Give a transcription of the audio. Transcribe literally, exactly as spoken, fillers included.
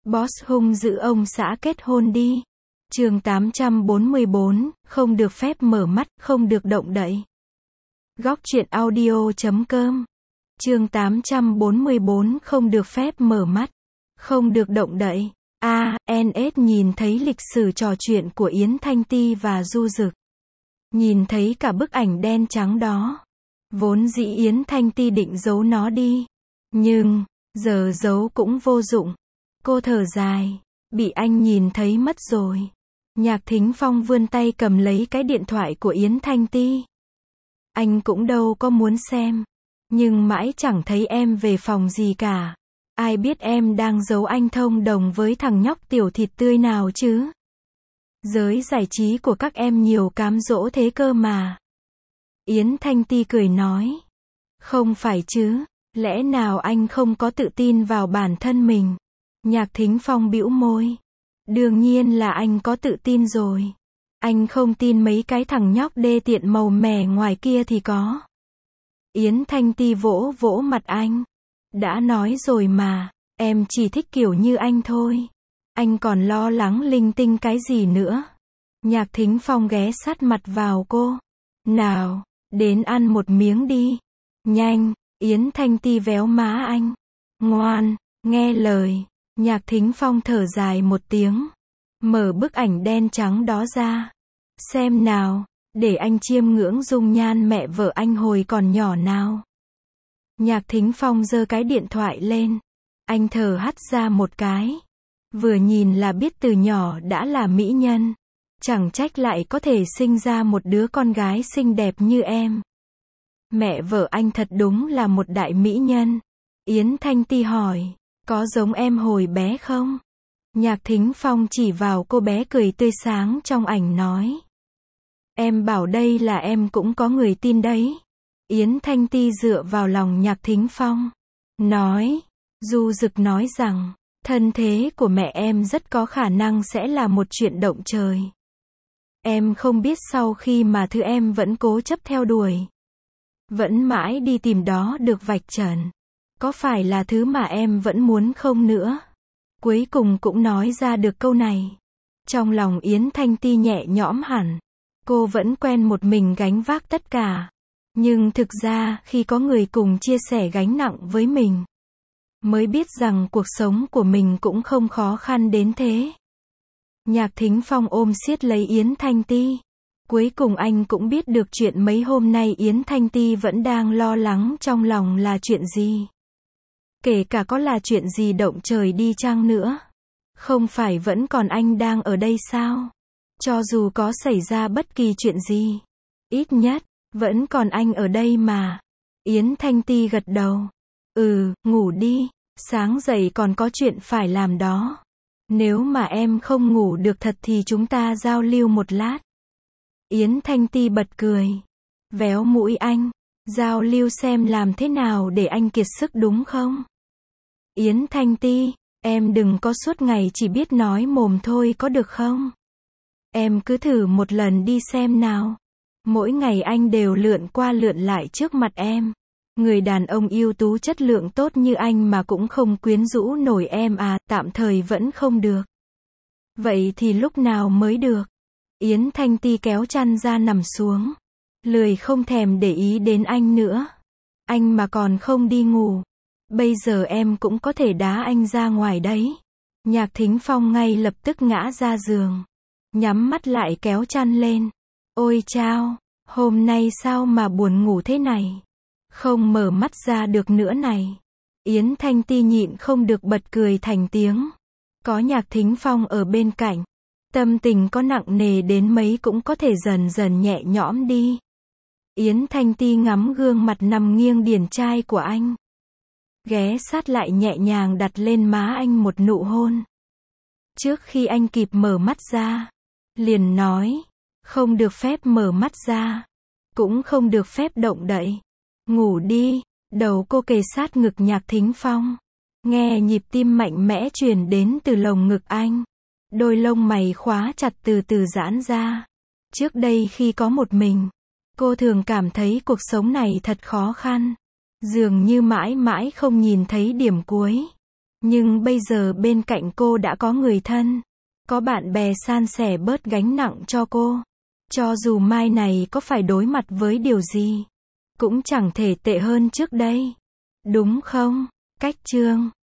Boss hung dữ ông xã kết hôn đi. Chương tám trăm bốn mươi bốn, không được phép mở mắt, không được động đậy. Góc truyện audio chấm com. Chương tám trăm bốn mươi bốn, không được phép mở mắt, không được động đậy. A, en ét nhìn thấy lịch sử trò chuyện của Yến Thanh Ti và Du Dực. Nhìn thấy cả bức ảnh đen trắng đó. Vốn dĩ Yến Thanh Ti định giấu nó đi. Nhưng, giờ giấu cũng vô dụng. Cô thở dài. Bị anh nhìn thấy mất rồi. Nhạc Thính Phong vươn tay cầm lấy cái điện thoại của Yến Thanh Ti. Anh cũng đâu có muốn xem. Nhưng mãi chẳng thấy em về phòng gì cả. Ai biết em đang giấu anh thông đồng với thằng nhóc tiểu thịt tươi nào chứ. Giới giải trí của các em nhiều cám dỗ thế cơ mà. Yến Thanh Ti cười nói. Không phải chứ, lẽ nào anh không có tự tin vào bản thân mình? Nhạc Thính Phong bĩu môi. Đương nhiên là anh có tự tin rồi. Anh không tin mấy cái thằng nhóc đê tiện màu mè ngoài kia thì có. Yến Thanh Ti vỗ vỗ mặt anh. Đã nói rồi mà, em chỉ thích kiểu như anh thôi. Anh còn lo lắng linh tinh cái gì nữa. Nhạc Thính Phong ghé sát mặt vào cô. Nào, đến ăn một miếng đi. Nhanh, Yến Thanh Ti véo má anh. Ngoan, nghe lời. Nhạc Thính Phong thở dài một tiếng. Mở bức ảnh đen trắng đó ra. Xem nào, để anh chiêm ngưỡng dung nhan mẹ vợ anh hồi còn nhỏ nào. Nhạc Thính Phong giơ cái điện thoại lên. Anh thở hắt ra một cái. Vừa nhìn là biết từ nhỏ đã là mỹ nhân. Chẳng trách lại có thể sinh ra một đứa con gái xinh đẹp như em. Mẹ vợ anh thật đúng là một đại mỹ nhân. Yến Thanh Ti hỏi, có giống em hồi bé không? Nhạc Thính Phong chỉ vào cô bé cười tươi sáng trong ảnh nói. Em bảo đây là em cũng có người tin đấy. Yến Thanh Ti dựa vào lòng Nhạc Thính Phong. Nói, Du Dực nói rằng, thân thế của mẹ em rất có khả năng sẽ là một chuyện động trời. Em không biết sau khi mà thứ em vẫn cố chấp theo đuổi. Vẫn mãi đi tìm đó được vạch trần. Có phải là thứ mà em vẫn muốn không nữa? Cuối cùng cũng nói ra được câu này. Trong lòng Yến Thanh Ti nhẹ nhõm hẳn. Cô vẫn quen một mình gánh vác tất cả. Nhưng thực ra, khi có người cùng chia sẻ gánh nặng với mình, mới biết rằng cuộc sống của mình cũng không khó khăn đến thế. Nhạc Thính Phong ôm siết lấy Yến Thanh Ti. Cuối cùng anh cũng biết được chuyện mấy hôm nay Yến Thanh Ti vẫn đang lo lắng trong lòng là chuyện gì. Kể cả có là chuyện gì động trời đi chăng nữa. Không phải vẫn còn anh đang ở đây sao? Cho dù có xảy ra bất kỳ chuyện gì, ít nhất, vẫn còn anh ở đây mà. Yến Thanh Ti gật đầu. Ừ, ngủ đi, sáng dậy còn có chuyện phải làm đó. Nếu mà em không ngủ được thật thì chúng ta giao lưu một lát. Yến Thanh Ti bật cười. Véo mũi anh. Giao lưu xem làm thế nào để anh kiệt sức đúng không? Yến Thanh Ti, em đừng có suốt ngày chỉ biết nói mồm thôi có được không? Em cứ thử một lần đi xem nào. Mỗi ngày anh đều lượn qua lượn lại trước mặt em. Người đàn ông ưu tú chất lượng tốt như anh mà cũng không quyến rũ nổi em à, tạm thời vẫn không được. Vậy thì lúc nào mới được? Yến Thanh Ti kéo chăn ra nằm xuống. Lười không thèm để ý đến anh nữa. Anh mà còn không đi ngủ. Bây giờ em cũng có thể đá anh ra ngoài đấy. Nhạc Thính Phong ngay lập tức ngã ra giường. Nhắm mắt lại kéo chăn lên. Ôi chao, hôm nay sao mà buồn ngủ thế này? Không mở mắt ra được nữa này. Yến Thanh Ti nhịn không được bật cười thành tiếng. Có Nhạc Thính Phong ở bên cạnh. Tâm tình có nặng nề đến mấy cũng có thể dần dần nhẹ nhõm đi. Yến Thanh Ti ngắm gương mặt nằm nghiêng điển trai của anh. Ghé sát lại nhẹ nhàng đặt lên má anh một nụ hôn. Trước khi anh kịp mở mắt ra, liền nói, không được phép mở mắt ra, cũng không được phép động đậy. Ngủ đi, đầu cô kề sát ngực Nhạc Thính Phong. Nghe nhịp tim mạnh mẽ truyền đến từ lồng ngực anh. Đôi lông mày khóa chặt từ từ giãn ra. Trước đây khi có một mình, cô thường cảm thấy cuộc sống này thật khó khăn. Dường như mãi mãi không nhìn thấy điểm cuối. Nhưng bây giờ bên cạnh cô đã có người thân, có bạn bè san sẻ bớt gánh nặng cho cô. Cho dù mai này có phải đối mặt với điều gì, cũng chẳng thể tệ hơn trước đây. Đúng không? Cách chương